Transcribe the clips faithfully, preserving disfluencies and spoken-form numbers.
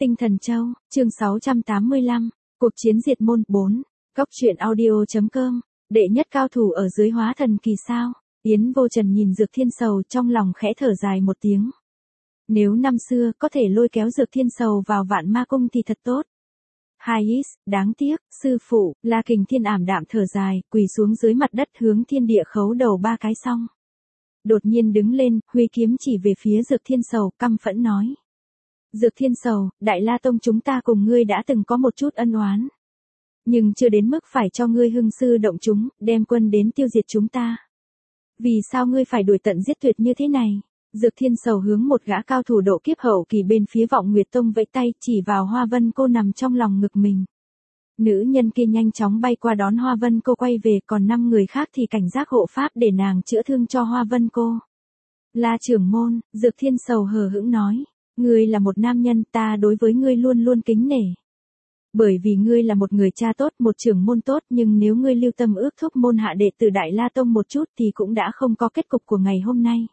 Tinh Thần Châu, chương sáu trăm tám mươi lăm, cuộc chiến diệt môn bốn, Góc truyện audio.com, đệ nhất cao thủ ở dưới hóa thần kỳ sao? Yến Vô Trần nhìn Dược Thiên Sầu trong lòng khẽ thở dài một tiếng. Nếu năm xưa có thể lôi kéo Dược Thiên Sầu vào Vạn Ma Cung thì thật tốt. Hai is, đáng tiếc, sư phụ, La Kình Thiên ảm đạm thở dài, quỳ xuống dưới mặt đất hướng thiên địa khấu đầu ba cái xong. Đột nhiên đứng lên, huy kiếm chỉ về phía Dược Thiên Sầu, căm phẫn nói. Dược Thiên Sầu, Đại La Tông chúng ta cùng ngươi đã từng có một chút ân oán. Nhưng chưa đến mức phải cho ngươi hưng sư động chúng, đem quân đến tiêu diệt chúng ta. Vì sao ngươi phải đuổi tận giết tuyệt như thế này? Dược Thiên Sầu hướng một gã cao thủ độ kiếp hậu kỳ bên phía Vọng Nguyệt Tông vẫy tay chỉ vào Hoa Vân Cô nằm trong lòng ngực mình. Nữ nhân kia nhanh chóng bay qua đón Hoa Vân Cô quay về, còn năm người khác thì cảnh giác hộ pháp để nàng chữa thương cho Hoa Vân Cô. La trưởng môn, Dược Thiên Sầu hờ hững nói, ngươi là một nam nhân, ta đối với ngươi luôn luôn kính nể. Bởi vì ngươi là một người cha tốt, một trưởng môn tốt, nhưng nếu ngươi lưu tâm ước thúc môn hạ đệ tử Đại La Tông một chút thì cũng đã không có kết cục của ngày hôm nay.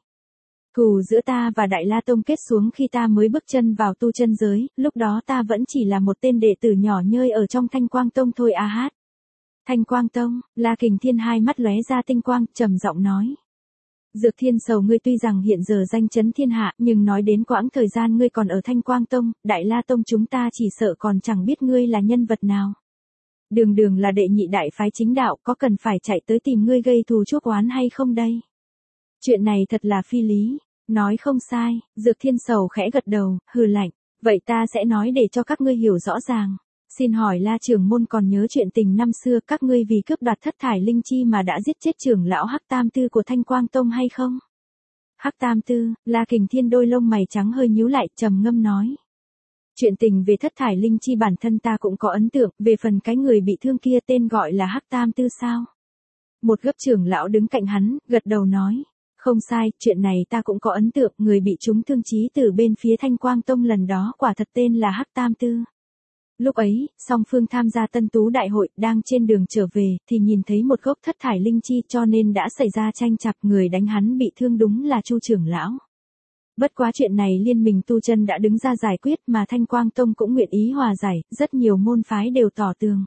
Thù giữa ta và Đại La Tông kết xuống khi ta mới bước chân vào tu chân giới, lúc đó ta vẫn chỉ là một tên đệ tử nhỏ nhơi ở trong Thanh Quang Tông thôi a hát. Thanh Quang Tông, La Kình Thiên hai mắt lóe ra tinh quang, trầm giọng nói. Dược Thiên Sầu, ngươi tuy rằng hiện giờ danh chấn thiên hạ, nhưng nói đến quãng thời gian ngươi còn ở Thanh Quang Tông, Đại La Tông chúng ta chỉ sợ còn chẳng biết ngươi là nhân vật nào. Đường đường là đệ nhị đại phái chính đạo, có cần phải chạy tới tìm ngươi gây thù chuốc oán hay không đây? Chuyện này thật là phi lý. Nói không sai, Dược Thiên Sầu khẽ gật đầu, hừ lạnh, vậy ta sẽ nói để cho các ngươi hiểu rõ ràng. Xin hỏi La trưởng môn còn nhớ chuyện tình năm xưa các ngươi vì cướp đoạt thất thải linh chi mà đã giết chết trưởng lão Hắc Tam Tư của Thanh Quang Tông hay không? Hắc Tam Tư, La Kình Thiên đôi lông mày trắng hơi nhíu lại, trầm ngâm nói. Chuyện tình về thất thải linh chi bản thân ta cũng có ấn tượng, về phần cái người bị thương kia tên gọi là Hắc Tam Tư sao? Một gấp trưởng lão đứng cạnh hắn, gật đầu nói. Không sai, chuyện này ta cũng có ấn tượng, người bị trúng thương chí từ bên phía Thanh Quang Tông lần đó quả thật tên là Hắc Tam Tư. Lúc ấy, song phương tham gia Tân Tú Đại hội, đang trên đường trở về, thì nhìn thấy một gốc thất thải linh chi cho nên đã xảy ra tranh chấp, người đánh hắn bị thương đúng là Chu trưởng lão. Bất quá chuyện này liên minh tu chân đã đứng ra giải quyết mà Thanh Quang Tông cũng nguyện ý hòa giải, rất nhiều môn phái đều tỏ tường.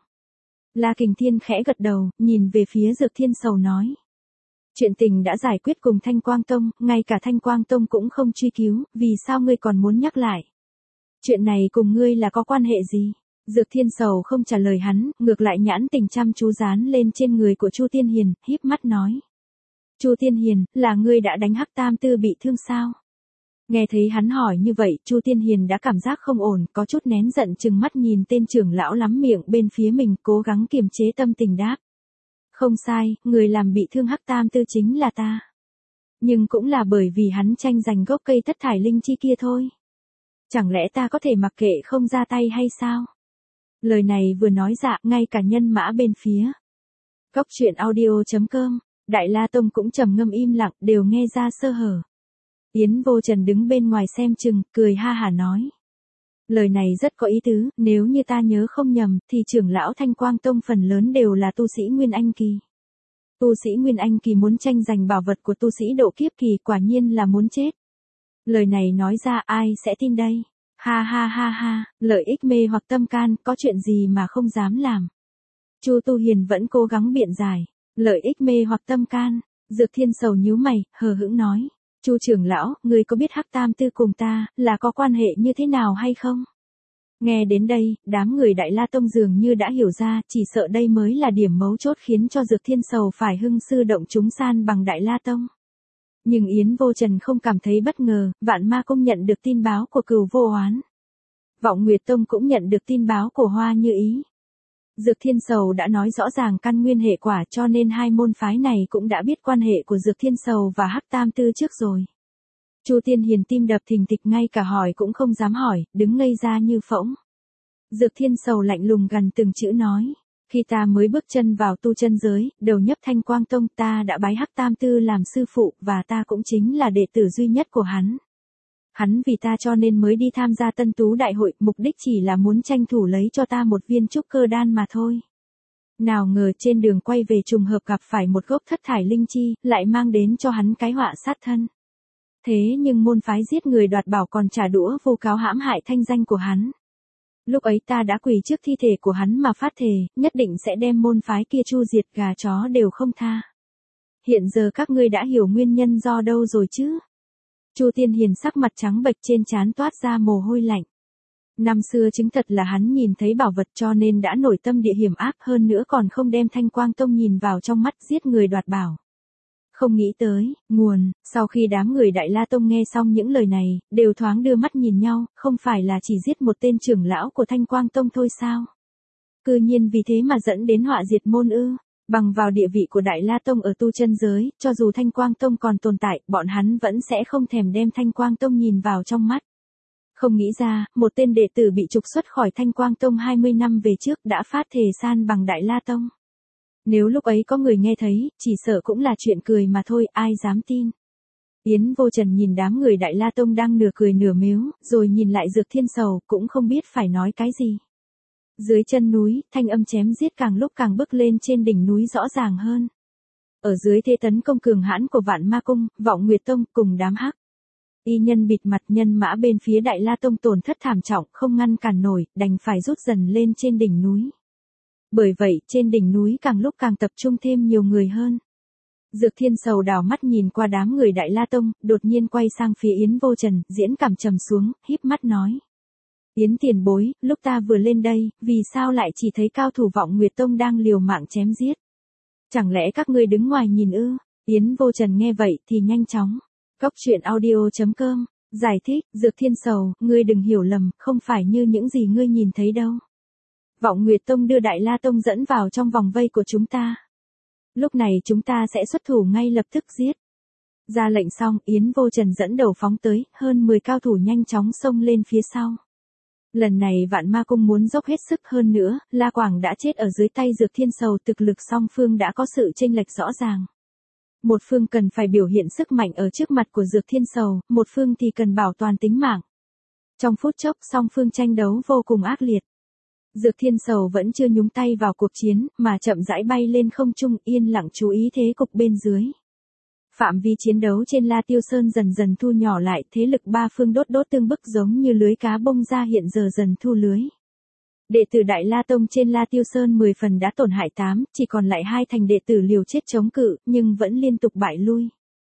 La Kình Thiên khẽ gật đầu, nhìn về phía Dược Thiên Sầu nói. Chuyện tình đã giải quyết cùng Thanh Quang Tông, ngay cả Thanh Quang Tông cũng không truy cứu, vì sao ngươi còn muốn nhắc lại? Chuyện này cùng ngươi là có quan hệ gì? Dược Thiên Sầu không trả lời hắn, ngược lại nhãn tình chăm chú dán lên trên người của Chu Tiên Hiền, híp mắt nói. Chu Tiên Hiền, là ngươi đã đánh Hắc Tam Tư bị thương sao? Nghe thấy hắn hỏi như vậy, Chu Tiên Hiền đã cảm giác không ổn, có chút nén giận chừng mắt nhìn tên trưởng lão lắm miệng bên phía mình, cố gắng kiềm chế tâm tình đáp. Không sai, người làm bị thương Hắc Tam Tư chính là ta. Nhưng cũng là bởi vì hắn tranh giành gốc cây thất thải linh chi kia thôi. Chẳng lẽ ta có thể mặc kệ không ra tay hay sao? Lời này vừa nói dạ, ngay cả nhân mã bên phía. Góc truyện audio.com, Đại La Tông cũng trầm ngâm im lặng, đều nghe ra sơ hở. Yến Vô Trần đứng bên ngoài xem chừng, cười ha hả nói. Lời này rất có ý tứ, nếu như ta nhớ không nhầm, thì trưởng lão Thanh Quang Tông phần lớn đều là tu sĩ Nguyên Anh Kỳ. Tu sĩ Nguyên Anh Kỳ muốn tranh giành bảo vật của tu sĩ độ kiếp kỳ, quả nhiên là muốn chết. Lời này nói ra ai sẽ tin đây? Ha ha ha ha, lợi ích mê hoặc tâm can, có chuyện gì mà không dám làm. Chu Tu Hiền vẫn cố gắng biện giải, lợi ích mê hoặc tâm can. Dược Thiên Sầu nhíu mày, hờ hững nói. Chu trưởng lão, ngươi có biết Hắc Tam Tư cùng ta là có quan hệ như thế nào hay không? Nghe đến đây, đám người Đại La Tông dường như đã hiểu ra, chỉ sợ đây mới là điểm mấu chốt khiến cho Dược Thiên Sầu phải hưng sư động chúng san bằng Đại La Tông. Nhưng Yến Vô Trần không cảm thấy bất ngờ, Vạn Ma Cung nhận được tin báo của Cửu Vô Oán. Vọng Nguyệt Tông cũng nhận được tin báo của Hoa Như Ý. Dược Thiên Sầu đã nói rõ ràng căn nguyên hệ quả cho nên hai môn phái này cũng đã biết quan hệ của Dược Thiên Sầu và Hắc Tam Tư trước rồi. Chu Tiên Hiền tim đập thình thịch, ngay cả hỏi cũng không dám hỏi, đứng ngây ra như phỗng. Dược Thiên Sầu lạnh lùng gần từng chữ nói. Khi ta mới bước chân vào tu chân giới, đầu nhập Thanh Quang Tông, ta đã bái Hắc Tam Tư làm sư phụ và ta cũng chính là đệ tử duy nhất của hắn. Hắn vì ta cho nên mới đi tham gia Tân Tú Đại hội, mục đích chỉ là muốn tranh thủ lấy cho ta một viên trúc cơ đan mà thôi. Nào ngờ trên đường quay về trùng hợp gặp phải một gốc thất thải linh chi, lại mang đến cho hắn cái họa sát thân. Thế nhưng môn phái giết người đoạt bảo còn trả đũa vu cáo hãm hại thanh danh của hắn. Lúc ấy ta đã quỳ trước thi thể của hắn mà phát thề, nhất định sẽ đem môn phái kia chu diệt, gà chó đều không tha. Hiện giờ các ngươi đã hiểu nguyên nhân do đâu rồi chứ? Chu Tiên Hiền sắc mặt trắng bệch, trên trán toát ra mồ hôi lạnh. Năm xưa chứng thật là hắn nhìn thấy bảo vật cho nên đã nổi tâm địa hiểm ác, hơn nữa còn không đem Thanh Quang Tông nhìn vào trong mắt, giết người đoạt bảo. Không nghĩ tới, nguồn, sau khi đám người Đại La Tông nghe xong những lời này, đều thoáng đưa mắt nhìn nhau, không phải là chỉ giết một tên trưởng lão của Thanh Quang Tông thôi sao? Cư nhiên vì thế mà dẫn đến họa diệt môn ư? Bằng vào địa vị của Đại La Tông ở tu chân giới, cho dù Thanh Quang Tông còn tồn tại, bọn hắn vẫn sẽ không thèm đem Thanh Quang Tông nhìn vào trong mắt. Không nghĩ ra, một tên đệ tử bị trục xuất khỏi Thanh Quang Tông hai mươi năm về trước đã phát thề san bằng Đại La Tông. Nếu lúc ấy có người nghe thấy, chỉ sợ cũng là chuyện cười mà thôi, ai dám tin. Yến Vô Trần nhìn đám người Đại La Tông đang nửa cười nửa mếu, rồi nhìn lại Dược Thiên Sầu, cũng không biết phải nói cái gì. Dưới chân núi, thanh âm chém giết càng lúc càng bước lên trên đỉnh núi rõ ràng hơn. Ở dưới thế tấn công cường hãn của Vạn Ma Cung, Vọng Nguyệt Tông cùng đám hắc y nhân bịt mặt nhân mã bên phía Đại La Tông tổn thất thảm trọng, không ngăn cản nổi, đành phải rút dần lên trên đỉnh núi. Bởi vậy, trên đỉnh núi càng lúc càng tập trung thêm nhiều người hơn. Dược Thiên Sầu đảo mắt nhìn qua đám người Đại La Tông, đột nhiên quay sang phía Yến Vô Trần, diễn cảm trầm xuống, híp mắt nói. Yến tiền bối, lúc ta vừa lên đây, vì sao lại chỉ thấy cao thủ Vọng Nguyệt Tông đang liều mạng chém giết? Chẳng lẽ các ngươi đứng ngoài nhìn ư? Yến Vô Trần nghe vậy thì nhanh chóng. Góc truyện audio chấm com, giải thích, Dược Thiên Sầu, ngươi đừng hiểu lầm, không phải như những gì ngươi nhìn thấy đâu. Vọng Nguyệt Tông đưa Đại La Tông dẫn vào trong vòng vây của chúng ta. Lúc này chúng ta sẽ xuất thủ ngay lập tức giết. Ra lệnh xong, Yến Vô Trần dẫn đầu phóng tới, hơn mười cao thủ nhanh chóng xông lên phía sau. Lần này Vạn Ma Cung muốn dốc hết sức hơn nữa, La Quảng đã chết ở dưới tay Dược Thiên Sầu, thực lực song phương đã có sự chênh lệch rõ ràng. Một phương cần phải biểu hiện sức mạnh ở trước mặt của Dược Thiên Sầu, một phương thì cần bảo toàn tính mạng. Trong phút chốc song phương tranh đấu vô cùng ác liệt. Dược Thiên Sầu vẫn chưa nhúng tay vào cuộc chiến, mà chậm rãi bay lên không trung, yên lặng chú ý thế cục bên dưới. Phạm vi chiến đấu trên La Tiêu Sơn dần dần thu nhỏ lại, thế lực ba phương đốt đốt tương bức giống như lưới cá bông ra hiện giờ dần thu lưới. Đệ tử Đại La Tông trên La Tiêu Sơn mười phần đã tổn hại tám, chỉ còn lại hai thành đệ tử liều chết chống cự, nhưng vẫn liên tục bại lui.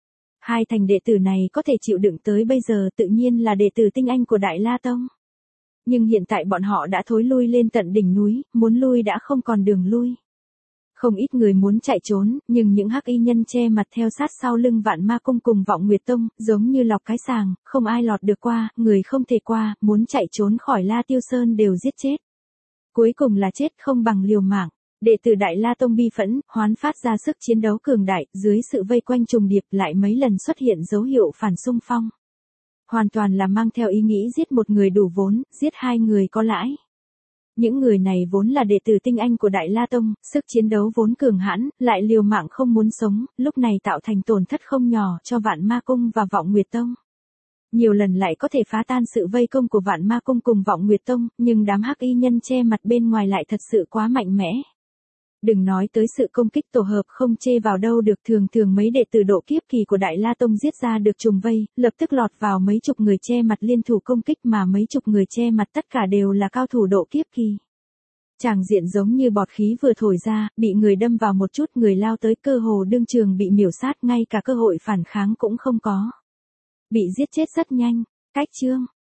Hai thành đệ tử này có thể chịu đựng tới bây giờ tự nhiên là đệ tử tinh anh của Đại La Tông. Nhưng hiện tại bọn họ đã thối lui lên tận đỉnh núi, muốn lui đã không còn đường lui. Không ít người muốn chạy trốn, nhưng những hắc y nhân che mặt theo sát sau lưng Vạn Ma Cung cùng Vọng Nguyệt Tông, giống như lọc cái sàng, không ai lọt được qua, người không thể qua, muốn chạy trốn khỏi La Tiêu Sơn đều giết chết. Cuối cùng là chết không bằng liều mạng. Đệ tử Đại La Tông bi phẫn, hoán phát ra sức chiến đấu cường đại, dưới sự vây quanh trùng điệp lại mấy lần xuất hiện dấu hiệu phản xung phong. Hoàn toàn là mang theo ý nghĩ giết một người đủ vốn, giết hai người có lãi. Những người này vốn là đệ tử tinh anh của Đại La Tông, sức chiến đấu vốn cường hãn, lại liều mạng không muốn sống, lúc này tạo thành tổn thất không nhỏ cho Vạn Ma Cung và Vọng Nguyệt Tông. Nhiều lần lại có thể phá tan sự vây công của Vạn Ma Cung cùng Vọng Nguyệt Tông, nhưng đám hắc y nhân che mặt bên ngoài lại thật sự quá mạnh mẽ. Đừng nói tới sự công kích tổ hợp không chê vào đâu được, thường thường mấy đệ tử độ kiếp kỳ của Đại La Tông giết ra được trùng vây, lập tức lọt vào mấy chục người che mặt liên thủ công kích, mà mấy chục người che mặt tất cả đều là cao thủ độ kiếp kỳ. Tràng diện giống như bọt khí vừa thổi ra, bị người đâm vào một chút, người lao tới cơ hồ đương trường bị miểu sát, ngay cả cơ hội phản kháng cũng không có. Bị giết chết rất nhanh. Cách chương